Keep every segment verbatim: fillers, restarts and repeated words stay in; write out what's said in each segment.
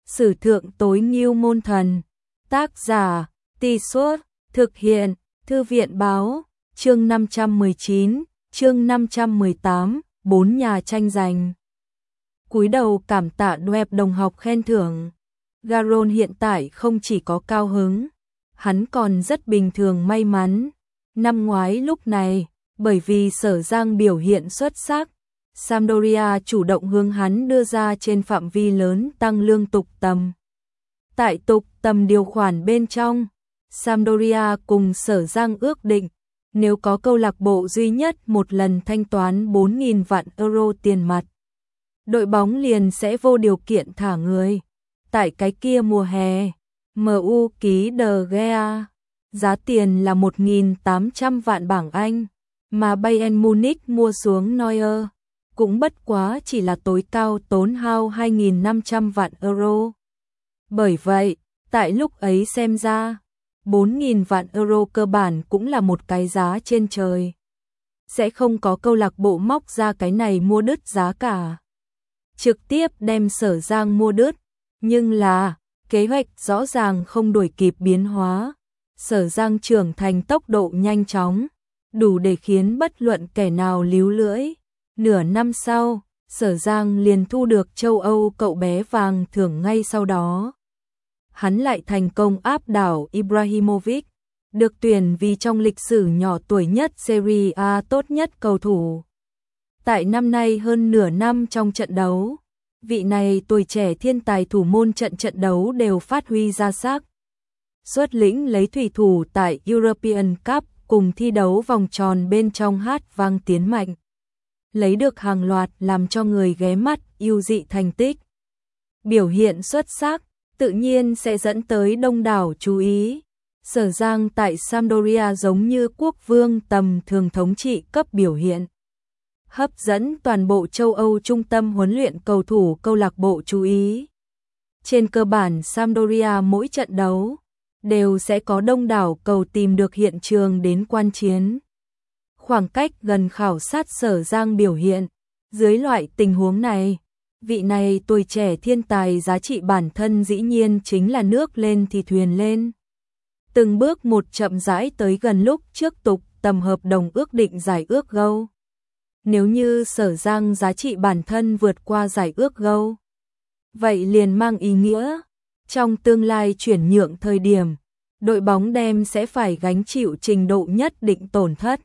Sử thượng tối ngưu môn thần. Tác giả, Tì Suốt, thực hiện, Thư viện báo, chương năm trăm mười chín, chương năm trăm mười tám, bốn nhà tranh giành. Cúi đầu cảm tạ web đồng học khen thưởng. Garon hiện tại không chỉ có cao hứng, hắn còn rất bình thường may mắn. Năm ngoái lúc này, bởi vì Sở Giang biểu hiện xuất sắc, Sampdoria chủ động hướng hắn đưa ra trên phạm vi lớn tăng lương tục tầm. Tại tục tầm điều khoản bên trong, Sampdoria cùng Sở Giang ước định, nếu có câu lạc bộ duy nhất một lần thanh toán bốn nghìn vạn euro tiền mặt, đội bóng liền sẽ vô điều kiện thả người. Tại cái kia mùa hè, em u ký De Gea, giá tiền là một nghìn tám trăm vạn bảng Anh, mà Bayern Munich mua xuống Neuer, cũng bất quá chỉ là tối cao tốn hao hai nghìn năm trăm vạn euro. Bởi vậy, tại lúc ấy xem ra, bốn nghìn vạn euro cơ bản cũng là một cái giá trên trời. Sẽ không có câu lạc bộ móc ra cái này mua đứt giá cả. Trực tiếp đem Sở Giang mua đứt, nhưng là, kế hoạch rõ ràng không đuổi kịp biến hóa. Sở Giang trưởng thành tốc độ nhanh chóng, đủ để khiến bất luận kẻ nào líu lưỡi. Nửa năm sau, Sở Giang liền thu được châu Âu cậu bé vàng thưởng ngay sau đó. Hắn lại thành công áp đảo Ibrahimovic, được tuyển vì trong lịch sử nhỏ tuổi nhất Serie A tốt nhất cầu thủ. Tại năm nay hơn nửa năm trong trận đấu, vị này tuổi trẻ thiên tài thủ môn trận trận đấu đều phát huy ra sắc. Xuất lĩnh lấy thủy thủ tại European Cup cùng thi đấu vòng tròn bên trong hát vang tiến mạnh. Lấy được hàng loạt làm cho người ghé mắt yêu dị thành tích. Biểu hiện xuất sắc, tự nhiên sẽ dẫn tới đông đảo chú ý. Sở Giang tại Sampdoria giống như quốc vương tầm thường thống trị cấp biểu hiện. Hấp dẫn toàn bộ châu Âu trung tâm huấn luyện cầu thủ câu lạc bộ chú ý. Trên cơ bản Sampdoria mỗi trận đấu đều sẽ có đông đảo cầu tìm được hiện trường đến quan chiến. Khoảng cách gần khảo sát Sở Giang biểu hiện, dưới loại tình huống này, vị này tuổi trẻ thiên tài giá trị bản thân dĩ nhiên chính là nước lên thì thuyền lên. Từng bước một chậm rãi tới gần lúc trước tục tầm hợp đồng ước định giải ước gâu. Nếu như Sở Giang giá trị bản thân vượt qua giải ước gâu, vậy liền mang ý nghĩa, trong tương lai chuyển nhượng thời điểm, đội bóng đem sẽ phải gánh chịu trình độ nhất định tổn thất.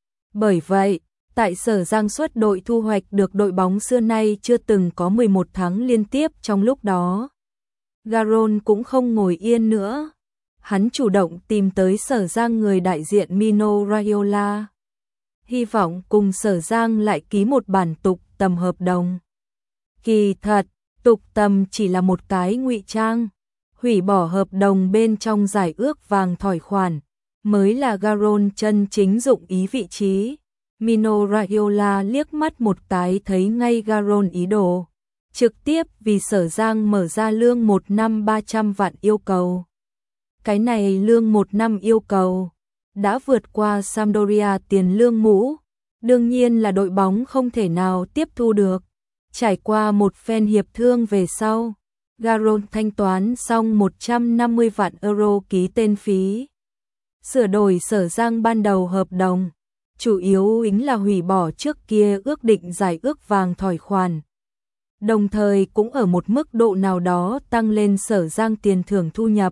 Bởi vậy, tại Sở Giang xuất đội thu hoạch được đội bóng xưa nay chưa từng có mười một tháng liên tiếp trong lúc đó. Garon cũng không ngồi yên nữa. Hắn chủ động tìm tới Sở Giang người đại diện Mino Raiola. Hy vọng cùng Sở Giang lại ký một bản tục tầm hợp đồng. Kỳ thật, tục tầm chỉ là một cái ngụy trang. Hủy bỏ hợp đồng bên trong giải ước vàng thỏi khoản, mới là Garon chân chính dụng ý vị trí. Mino Raiola liếc mắt một cái thấy ngay Garon ý đồ. Trực tiếp vì Sở Giang mở ra lương một năm ba trăm vạn yêu cầu. Cái này lương một năm yêu cầu đã vượt qua Sampdoria tiền lương mũ, đương nhiên là đội bóng không thể nào tiếp thu được. Trải qua một phen hiệp thương về sau, Garon thanh toán xong một trăm năm mươi vạn euro ký tên phí. Sửa đổi Sở Giang ban đầu hợp đồng, chủ yếu ính là hủy bỏ trước kia ước định giải ước vàng thỏi khoản. Đồng thời cũng ở một mức độ nào đó tăng lên Sở Giang tiền thưởng thu nhập.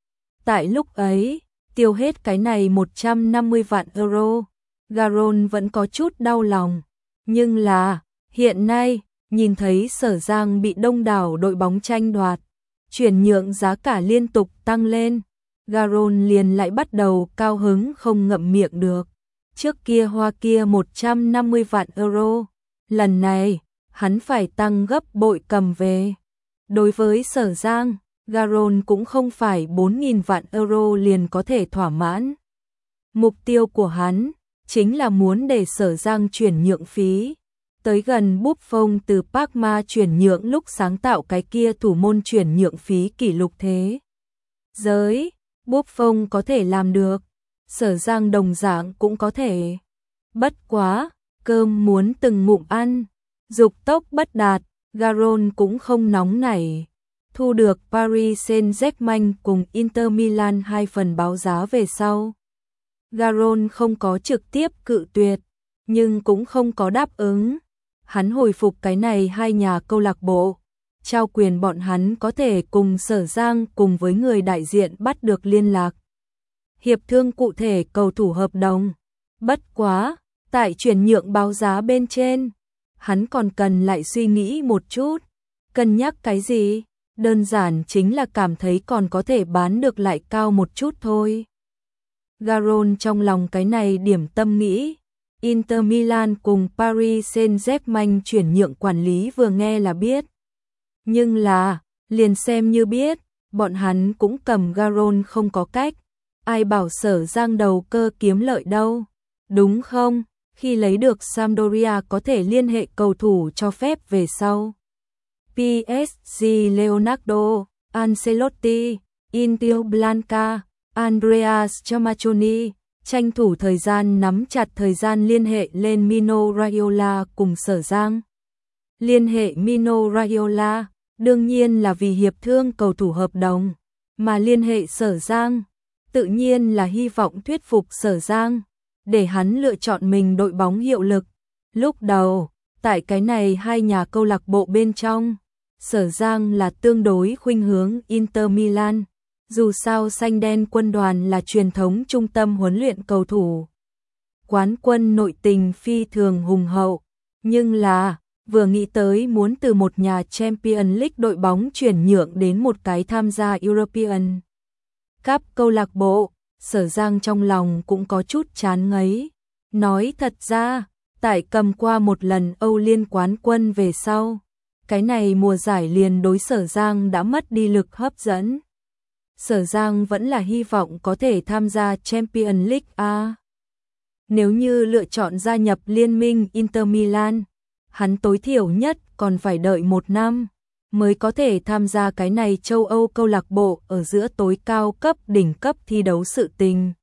Tại lúc ấy, tiêu hết cái này một trăm năm mươi vạn euro, Garon vẫn có chút đau lòng. Nhưng là, hiện nay, nhìn thấy Sở Giang bị đông đảo đội bóng tranh đoạt, chuyển nhượng giá cả liên tục tăng lên, Garon liền lại bắt đầu cao hứng không ngậm miệng được. Trước kia hoa kia một trăm năm mươi vạn euro, lần này, hắn phải tăng gấp bội cầm về. Đối với Sở Giang, Garon cũng không phải bốn nghìn vạn euro liền có thể thỏa mãn. Mục tiêu của hắn chính là muốn để Sở Giang chuyển nhượng phí tới gần Buffon từ Parma chuyển nhượng lúc sáng tạo cái kia thủ môn chuyển nhượng phí kỷ lục thế giới. Buffon có thể làm được, Sở Giang đồng dạng cũng có thể. Bất quá, cơm muốn từng ngụm ăn, dục tốc bất đạt, Garon cũng không nóng nảy. thu được Paris Saint-Germain cùng Inter Milan hai phần báo giá về sau. Garron không có trực tiếp cự tuyệt, nhưng cũng không có đáp ứng. Hắn hồi phục cái này hai nhà câu lạc bộ, trao quyền bọn hắn có thể cùng Sở Giang cùng với người đại diện bắt được liên lạc. Hiệp thương cụ thể cầu thủ hợp đồng. Bất quá, tại chuyển nhượng báo giá bên trên, hắn còn cần lại suy nghĩ một chút. Cân nhắc cái gì? Đơn giản chính là cảm thấy còn có thể bán được lại cao một chút thôi. Garron trong lòng cái này điểm tâm nghĩ. Inter Milan cùng Paris Saint-Germain chuyển nhượng quản lý vừa nghe là biết. Nhưng là, liền xem như biết, bọn hắn cũng cầm Garron không có cách. Ai bảo Sở Giang đầu cơ kiếm lợi đâu, đúng không? Khi lấy được Sampdoria có thể liên hệ cầu thủ cho phép về sau. pê ét giê Leonardo, Ancelotti, Inter Blanca, Andreas Chamachoni, tranh thủ thời gian nắm chặt thời gian liên hệ lên Mino Raiola cùng Sở Giang. Liên hệ Mino Raiola, đương nhiên là vì hiệp thương cầu thủ hợp đồng, mà liên hệ Sở Giang, tự nhiên là hy vọng thuyết phục Sở Giang, để hắn lựa chọn mình đội bóng hiệu lực. Lúc đầu, tại cái này hai nhà câu lạc bộ bên trong, Sở Giang là tương đối khuynh hướng Inter Milan. Dù sao xanh đen quân đoàn là truyền thống trung tâm huấn luyện cầu thủ. Quán quân nội tình phi thường hùng hậu, nhưng là vừa nghĩ tới muốn từ một nhà Champions League đội bóng chuyển nhượng đến một cái tham gia European Cup câu lạc bộ, Sở Giang trong lòng cũng có chút chán ngấy. Nói thật ra, tại cầm qua một lần Âu Liên quán quân về sau, cái này mùa giải liền đối Sở Giang đã mất đi lực hấp dẫn. Sở Giang vẫn là hy vọng có thể tham gia Champions League A. Nếu như lựa chọn gia nhập liên minh Inter Milan, hắn tối thiểu nhất còn phải đợi một năm mới có thể tham gia cái này châu Âu câu lạc bộ ở giữa tối cao cấp đỉnh cấp thi đấu sự tình.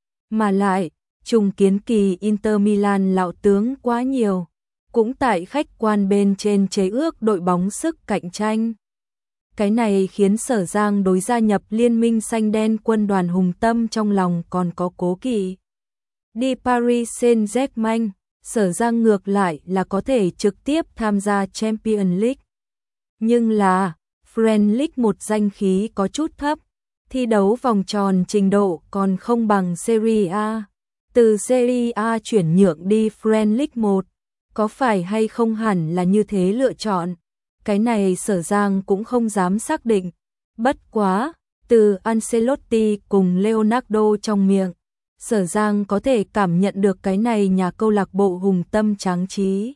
Mà lại, trùng kiến kỳ Inter Milan lão tướng quá nhiều, cũng tại khách quan bên trên chế ước đội bóng sức cạnh tranh. Cái này khiến Sở Giang đối gia nhập liên minh xanh đen quân đoàn hùng tâm trong lòng còn có cố kỵ. Đi Paris Saint-Germain, Sở Giang ngược lại là có thể trực tiếp tham gia Champions League. Nhưng là, French League một danh khí có chút thấp, thi đấu vòng tròn trình độ còn không bằng Serie A. Từ Serie A chuyển nhượng đi French League một, có phải hay không hẳn là như thế lựa chọn. Cái này Sở Giang cũng không dám xác định. Bất quá, từ Ancelotti cùng Leonardo trong miệng, Sở Giang có thể cảm nhận được cái này nhà câu lạc bộ hùng tâm tráng trí.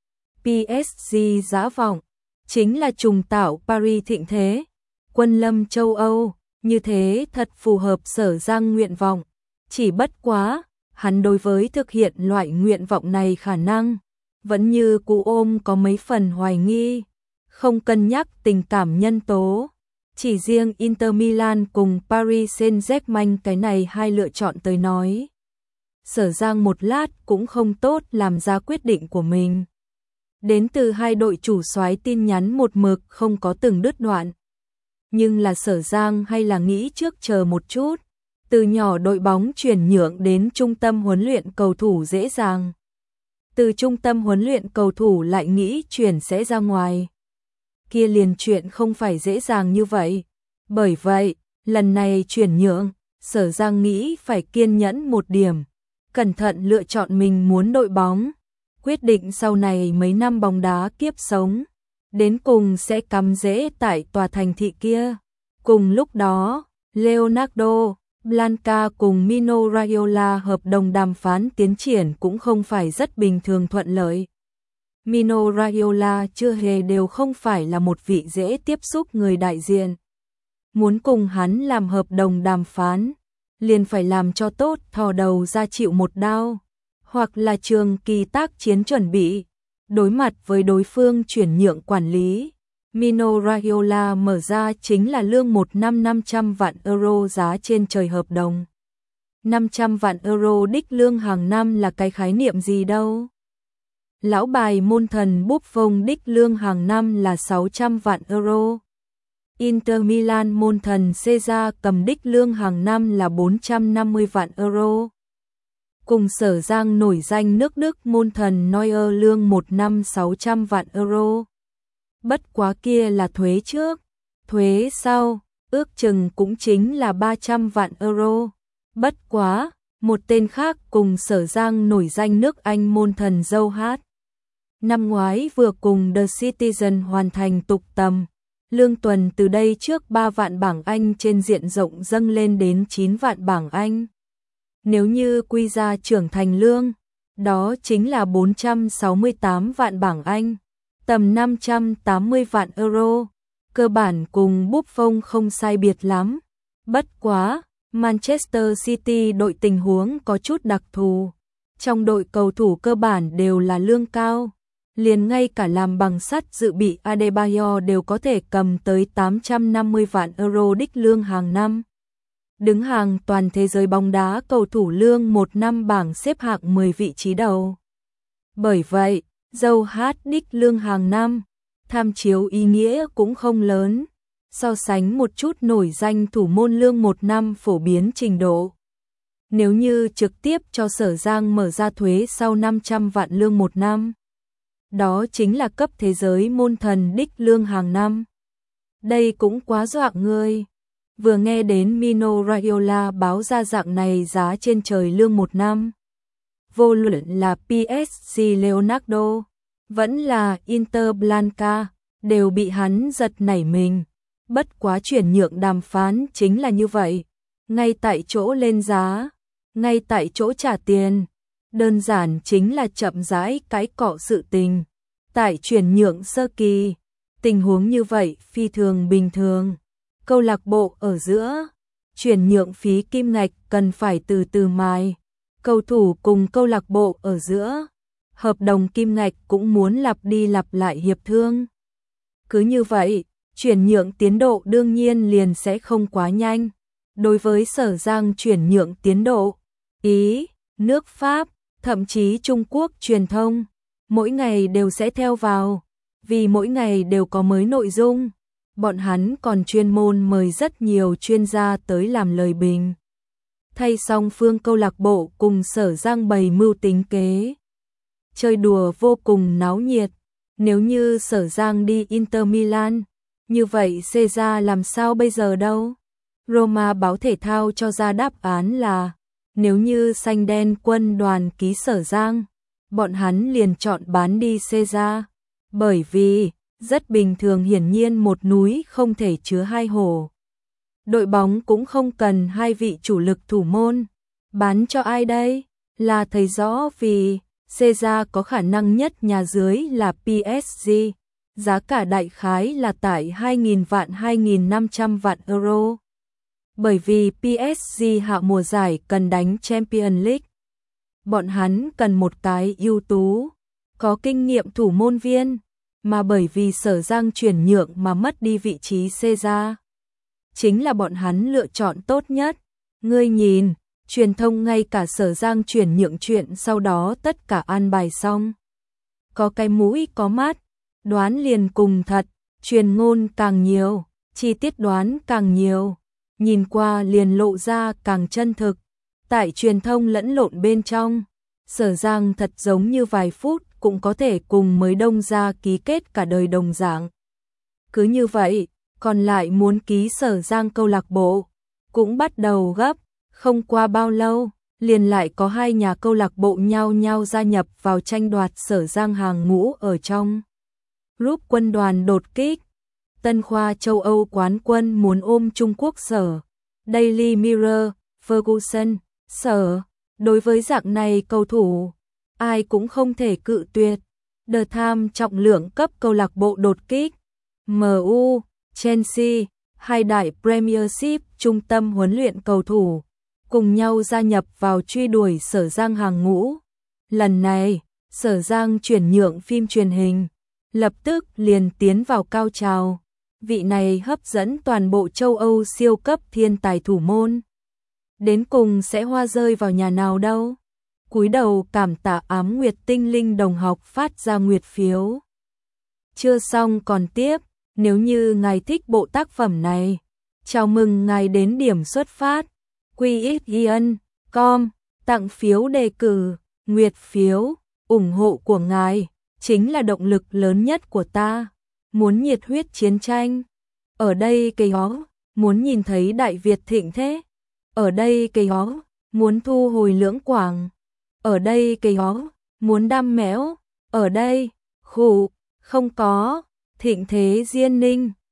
pê ét giê giá vọng, chính là trùng tạo Paris thịnh thế, quân lâm châu Âu, như thế thật phù hợp Sở Giang nguyện vọng. Chỉ bất quá, hắn đối với thực hiện loại nguyện vọng này khả năng, vẫn như cũ ôm có mấy phần hoài nghi. Không cân nhắc tình cảm nhân tố, chỉ riêng Inter Milan cùng Paris Saint-Germain cái này hai lựa chọn tới nói. Sở Giang một lát cũng không tốt làm ra quyết định của mình. Đến từ hai đội chủ soái tin nhắn một mực không có từng đứt đoạn. Nhưng là Sở Giang hay là nghĩ trước chờ một chút, từ nhỏ đội bóng chuyển nhượng đến trung tâm huấn luyện cầu thủ dễ dàng. Từ trung tâm huấn luyện cầu thủ lại nghĩ chuyển sẽ ra ngoài. Kia liền chuyện không phải dễ dàng như vậy. Bởi vậy, lần này chuyển nhượng, Sở Giang nghĩ phải kiên nhẫn một điểm, cẩn thận lựa chọn mình muốn đội bóng, quyết định sau này mấy năm bóng đá kiếp sống, đến cùng sẽ cắm rễ tại tòa thành thị kia. Cùng lúc đó, Leonardo, Blanca cùng Mino Raiola hợp đồng đàm phán tiến triển cũng không phải rất bình thường thuận lợi. Mino Raiola chưa hề đều không phải là một vị dễ tiếp xúc người đại diện. Muốn cùng hắn làm hợp đồng đàm phán, liền phải làm cho tốt, thò đầu ra chịu một đao, hoặc là trường kỳ tác chiến chuẩn bị. Đối mặt với đối phương chuyển nhượng quản lý, Mino Raiola mở ra chính là lương một năm năm trăm vạn euro giá trên trời hợp đồng. năm trăm vạn euro đích lương hàng năm là cái khái niệm gì đâu. Lão bài môn thần Buffon đích lương hàng năm là sáu trăm vạn euro. Inter Milan môn thần Caesar cầm đích lương hàng năm là bốn trăm năm mươi vạn euro. Cùng Sở Giang nổi danh nước Đức môn thần Neuer lương một năm sáu trăm vạn euro. Bất quá kia là thuế trước, thuế sau, ước chừng cũng chính là ba trăm vạn euro. Bất quá, một tên khác cùng Sở Giang nổi danh nước Anh môn thần Joe Hart. Năm ngoái vừa cùng The Citizen hoàn thành tục tầm, lương tuần từ đây trước ba vạn bảng Anh trên diện rộng dâng lên đến chín vạn bảng Anh. Nếu như quy ra trưởng thành lương, đó chính là bốn trăm sáu mươi tám vạn bảng Anh, tầm năm trăm tám mươi vạn euro, cơ bản cùng Buffon không sai biệt lắm. Bất quá, Manchester City đội tình huống có chút đặc thù, trong đội cầu thủ cơ bản đều là lương cao, liền ngay cả làm bằng sắt dự bị Adebayor đều có thể cầm tới tám trăm năm mươi vạn euro đích lương hàng năm. Đứng hàng toàn thế giới bóng đá cầu thủ lương một năm bảng xếp hạng mười vị trí đầu. Bởi vậy, Joe Hart đích lương hàng năm, tham chiếu ý nghĩa cũng không lớn, so sánh một chút nổi danh thủ môn lương một năm phổ biến trình độ. Nếu như trực tiếp cho Sở Giang mở ra thuế sau năm trăm vạn lương một năm, đó chính là cấp thế giới môn thần đích lương hàng năm. Đây cũng quá dọa người. Vừa nghe đến Mino Raiola báo ra dạng này giá trên trời lương một năm. Vô luận là pê ét giê Leonardo, vẫn là Inter Blanca, đều bị hắn giật nảy mình. Bất quá chuyển nhượng đàm phán chính là như vậy. Ngay tại chỗ lên giá, ngay tại chỗ trả tiền. Đơn giản chính là chậm rãi cái cọ sự tình. Tại chuyển nhượng sơ kỳ, tình huống như vậy phi thường bình thường. Câu lạc bộ ở giữa, chuyển nhượng phí kim ngạch cần phải từ từ mài. Cầu thủ cùng câu lạc bộ ở giữa, hợp đồng kim ngạch cũng muốn lặp đi lặp lại hiệp thương. Cứ như vậy, chuyển nhượng tiến độ đương nhiên liền sẽ không quá nhanh. Đối với Sở Giang chuyển nhượng tiến độ, Ý, nước Pháp, thậm chí Trung Quốc truyền thông, mỗi ngày đều sẽ theo vào, vì mỗi ngày đều có mới nội dung. Bọn hắn còn chuyên môn mời rất nhiều chuyên gia tới làm lời bình. Thay song phương câu lạc bộ cùng Sở Giang bày mưu tính kế. Chơi đùa vô cùng náo nhiệt. Nếu như Sở Giang đi Inter Milan, như vậy Caesar làm sao bây giờ đâu? Roma báo thể thao cho ra đáp án là, nếu như xanh đen quân đoàn ký Sở Giang, bọn hắn liền chọn bán đi Caesar. Bởi vì, rất bình thường, hiển nhiên một núi không thể chứa hai hồ. Đội bóng cũng không cần hai vị chủ lực thủ môn. Bán cho ai đây? Là thấy rõ vì Caesar có khả năng nhất nhà dưới là pê ét giê. Giá cả đại khái là tại hai nghìn vạn hai nghìn năm trăm vạn euro. Bởi vì pê ét giê hạ mùa giải cần đánh Champions League. Bọn hắn cần một cái ưu tú, có kinh nghiệm thủ môn viên. Mà bởi vì Sở Giang chuyển nhượng mà mất đi vị trí Caesar, chính là bọn hắn lựa chọn tốt nhất. Ngươi nhìn, truyền thông ngay cả Sở Giang chuyển nhượng chuyện sau đó tất cả an bài xong. Có cái mũi có mắt, đoán liền cùng thật, truyền ngôn càng nhiều, chi tiết đoán càng nhiều, nhìn qua liền lộ ra càng chân thực. Tại truyền thông lẫn lộn bên trong, Sở Giang thật giống như vài phút cũng có thể cùng mới đông ra ký kết cả đời đồng dạng. Cứ như vậy, còn lại muốn ký Sở Giang câu lạc bộ, cũng bắt đầu gấp, không qua bao lâu, liền lại có hai nhà câu lạc bộ nhau nhau gia nhập vào tranh đoạt Sở Giang hàng ngũ ở trong. Group quân đoàn đột kích, Tân khoa châu Âu quán quân muốn ôm Trung Quốc Sở, Daily Mirror, Ferguson, Sở, đối với dạng này cầu thủ, ai cũng không thể cự tuyệt. The Times trọng lượng cấp câu lạc bộ đột kích, em u, Chelsea, hai đại Premiership trung tâm huấn luyện cầu thủ, cùng nhau gia nhập vào truy đuổi Sở Giang hàng ngũ. Lần này, Sở Giang chuyển nhượng phim truyền hình, lập tức liền tiến vào cao trào. Vị này hấp dẫn toàn bộ châu Âu siêu cấp thiên tài thủ môn. Đến cùng sẽ hoa rơi vào nhà nào đâu? Cúi đầu cảm tạ Ám Nguyệt Tinh Linh đồng học phát ra nguyệt phiếu. Chưa xong còn tiếp. Nếu như ngài thích bộ tác phẩm này, chào mừng ngài đến điểm xuất phát quy x ion chấm com tặng phiếu đề cử, nguyệt phiếu, ủng hộ của ngài chính là động lực lớn nhất của ta. Muốn nhiệt huyết chiến tranh, ở đây cây ó, muốn nhìn thấy Đại Việt thịnh thế, ở đây cây ó, muốn thu hồi Lưỡng Quảng, ở đây cây ó, muốn đam mẽo, ở đây, khủ, không có, thịnh thế Diên Ninh.